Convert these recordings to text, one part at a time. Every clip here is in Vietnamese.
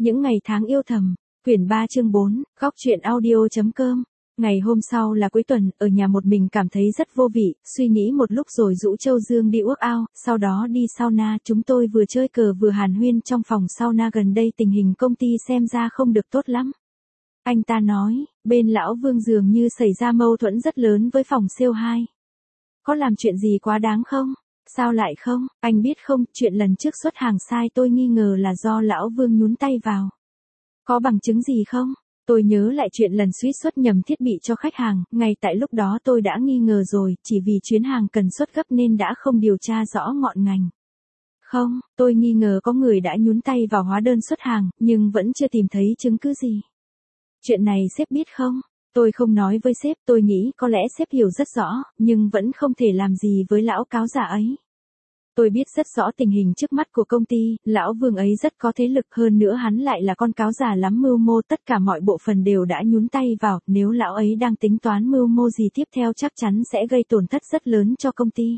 Những ngày tháng yêu thầm, quyển 3 chương 4, góc truyện audio.com. Ngày hôm sau là cuối tuần, ở nhà một mình cảm thấy rất vô vị, suy nghĩ một lúc rồi rủ Châu Dương đi workout, sau đó đi sauna. Chúng tôi vừa chơi cờ vừa hàn huyên trong phòng sauna. Gần đây tình hình công ty xem ra không được tốt lắm. Anh ta nói, bên lão Vương dường như xảy ra mâu thuẫn rất lớn với phòng sale 2. Có làm chuyện gì quá đáng không? Sao lại không? Anh biết không, chuyện lần trước xuất hàng sai tôi nghi ngờ là do lão Vương nhúng tay vào. Có bằng chứng gì không? Tôi nhớ lại chuyện lần suýt xuất nhầm thiết bị cho khách hàng, ngay tại lúc đó tôi đã nghi ngờ rồi, chỉ vì chuyến hàng cần xuất gấp nên đã không điều tra rõ ngọn ngành. Không, tôi nghi ngờ có người đã nhúng tay vào hóa đơn xuất hàng, nhưng vẫn chưa tìm thấy chứng cứ gì. Chuyện này sếp biết không? Tôi không nói với sếp, tôi nghĩ có lẽ sếp hiểu rất rõ, nhưng vẫn không thể làm gì với lão cáo giả ấy. Tôi biết rất rõ tình hình trước mắt của công ty, lão Vương ấy rất có thế lực, hơn nữa hắn lại là con cáo giả lắm mưu mô, tất cả mọi bộ phận đều đã nhúng tay vào, nếu lão ấy đang tính toán mưu mô gì tiếp theo chắc chắn sẽ gây tổn thất rất lớn cho công ty.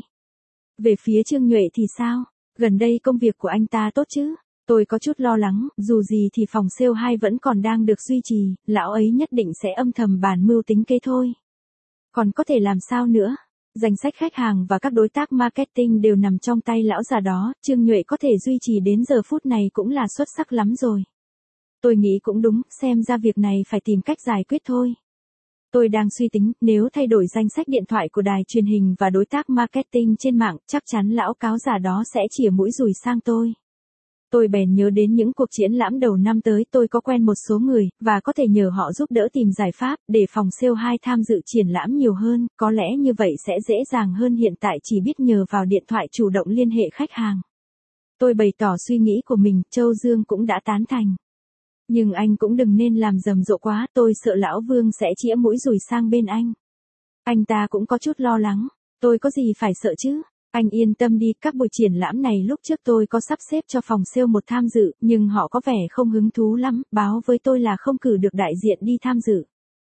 Về phía Trương Nhuệ thì sao? Gần đây công việc của anh ta tốt chứ? Tôi có chút lo lắng, dù gì thì phòng sale 2 vẫn còn đang được duy trì, lão ấy nhất định sẽ âm thầm bàn mưu tính kế thôi. Còn có thể làm sao nữa? Danh sách khách hàng và các đối tác marketing đều nằm trong tay lão già đó, Trương Nhuệ có thể duy trì đến giờ phút này cũng là xuất sắc lắm rồi. Tôi nghĩ cũng đúng, xem ra việc này phải tìm cách giải quyết thôi. Tôi đang suy tính, nếu thay đổi danh sách điện thoại của đài truyền hình và đối tác marketing trên mạng, chắc chắn lão cáo giả đó sẽ chĩa mũi dùi sang tôi. Tôi bèn nhớ đến những cuộc triển lãm đầu năm tới, tôi có quen một số người, và có thể nhờ họ giúp đỡ tìm giải pháp, để phòng sale 2 tham dự triển lãm nhiều hơn, có lẽ như vậy sẽ dễ dàng hơn hiện tại chỉ biết nhờ vào điện thoại chủ động liên hệ khách hàng. Tôi bày tỏ suy nghĩ của mình, Châu Dương cũng đã tán thành. Nhưng anh cũng đừng nên làm rầm rộ quá, tôi sợ lão Vương sẽ chĩa mũi dùi sang bên anh. Anh ta cũng có chút lo lắng, tôi có gì phải sợ chứ? Anh yên tâm đi, các buổi triển lãm này lúc trước tôi có sắp xếp cho phòng sale 1 tham dự, nhưng họ có vẻ không hứng thú lắm, báo với tôi là không cử được đại diện đi tham dự.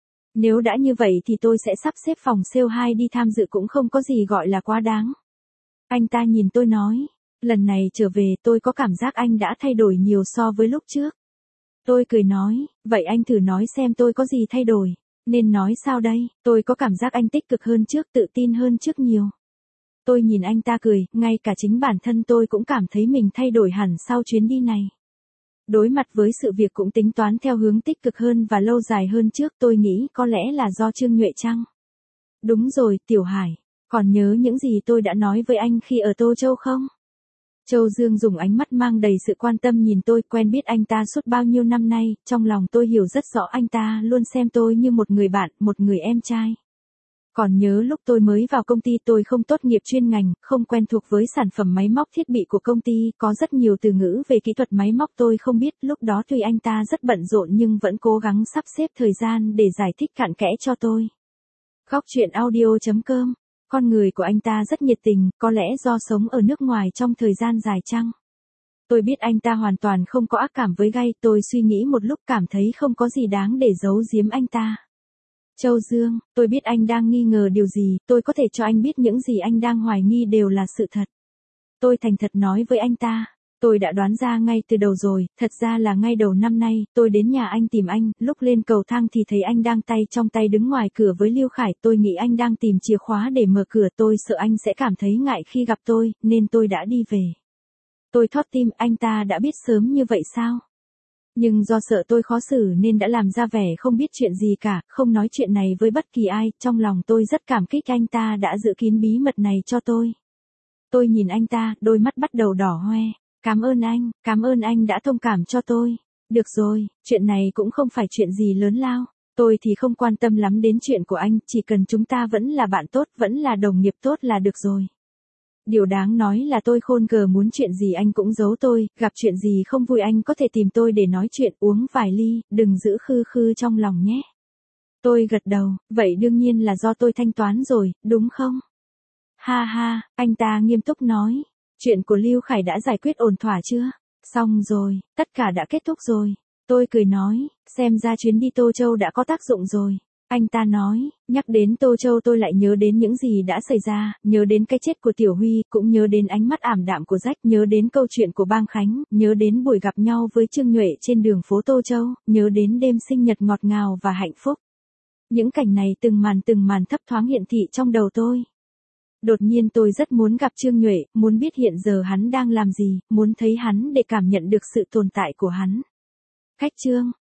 Nếu đã như vậy thì tôi sẽ sắp xếp phòng sale 2 đi tham dự, cũng không có gì gọi là quá đáng. Anh ta nhìn tôi nói, lần này trở về tôi có cảm giác anh đã thay đổi nhiều so với lúc trước. Tôi cười nói, vậy anh thử nói xem tôi có gì thay đổi. Nên nói sao đây? Tôi có cảm giác anh tích cực hơn trước, tự tin hơn trước nhiều. Tôi nhìn anh ta cười, ngay cả chính bản thân tôi cũng cảm thấy mình thay đổi hẳn sau chuyến đi này. Đối mặt với sự việc cũng tính toán theo hướng tích cực hơn và lâu dài hơn trước, tôi nghĩ có lẽ là do Trương Nhuệ chăng? Đúng rồi, Tiểu Hải, còn nhớ những gì tôi đã nói với anh khi ở Tô Châu không? Châu Dương dùng ánh mắt mang đầy sự quan tâm nhìn tôi, quen biết anh ta suốt bao nhiêu năm nay, trong lòng tôi hiểu rất rõ anh ta luôn xem tôi như một người bạn, một người em trai. Còn nhớ lúc tôi mới vào công ty tôi không tốt nghiệp chuyên ngành, không quen thuộc với sản phẩm máy móc thiết bị của công ty, có rất nhiều từ ngữ về kỹ thuật máy móc tôi không biết, lúc đó tuy anh ta rất bận rộn nhưng vẫn cố gắng sắp xếp thời gian để giải thích cặn kẽ cho tôi. Góc truyện audio.com. Con người của anh ta rất nhiệt tình, có lẽ do sống ở nước ngoài trong thời gian dài chăng? Tôi biết anh ta hoàn toàn không có ác cảm với Gay, tôi suy nghĩ một lúc cảm thấy không có gì đáng để giấu giếm anh ta. Châu Dương, tôi biết anh đang nghi ngờ điều gì, tôi có thể cho anh biết những gì anh đang hoài nghi đều là sự thật. Tôi thành thật nói với anh ta, tôi đã đoán ra ngay từ đầu rồi, thật ra là ngay đầu năm nay, tôi đến nhà anh tìm anh, lúc lên cầu thang thì thấy anh đang tay trong tay đứng ngoài cửa với Lưu Khải, tôi nghĩ anh đang tìm chìa khóa để mở cửa, tôi sợ anh sẽ cảm thấy ngại khi gặp tôi, nên tôi đã đi về. Tôi thót tim, anh ta đã biết sớm như vậy sao? Nhưng do sợ tôi khó xử nên đã làm ra vẻ không biết chuyện gì cả, không nói chuyện này với bất kỳ ai, trong lòng tôi rất cảm kích anh ta đã giữ kín bí mật này cho tôi. Tôi nhìn anh ta, đôi mắt bắt đầu đỏ hoe, cảm ơn anh đã thông cảm cho tôi. Được rồi, chuyện này cũng không phải chuyện gì lớn lao, tôi thì không quan tâm lắm đến chuyện của anh, chỉ cần chúng ta vẫn là bạn tốt, vẫn là đồng nghiệp tốt là được rồi. Điều đáng nói là tôi khôn gờ, muốn chuyện gì anh cũng giấu tôi, gặp chuyện gì không vui anh có thể tìm tôi để nói chuyện, uống vài ly, đừng giữ khư khư trong lòng nhé. Tôi gật đầu, vậy đương nhiên là do tôi thanh toán rồi, đúng không? Ha ha, anh ta nghiêm túc nói, chuyện của Lưu Khải đã giải quyết ổn thỏa chưa? Xong rồi, tất cả đã kết thúc rồi. Tôi cười nói, xem ra chuyến đi Tô Châu đã có tác dụng rồi. Anh ta nói, nhắc đến Tô Châu tôi lại nhớ đến những gì đã xảy ra, nhớ đến cái chết của Tiểu Huy, cũng nhớ đến ánh mắt ảm đạm của Rách, nhớ đến câu chuyện của Bang Khánh, nhớ đến buổi gặp nhau với Trương Nhuệ trên đường phố Tô Châu, nhớ đến đêm sinh nhật ngọt ngào và hạnh phúc. Những cảnh này từng màn thấp thoáng hiện thị trong đầu tôi. Đột nhiên tôi rất muốn gặp Trương Nhuệ, muốn biết hiện giờ hắn đang làm gì, muốn thấy hắn để cảm nhận được sự tồn tại của hắn. Khách Trương,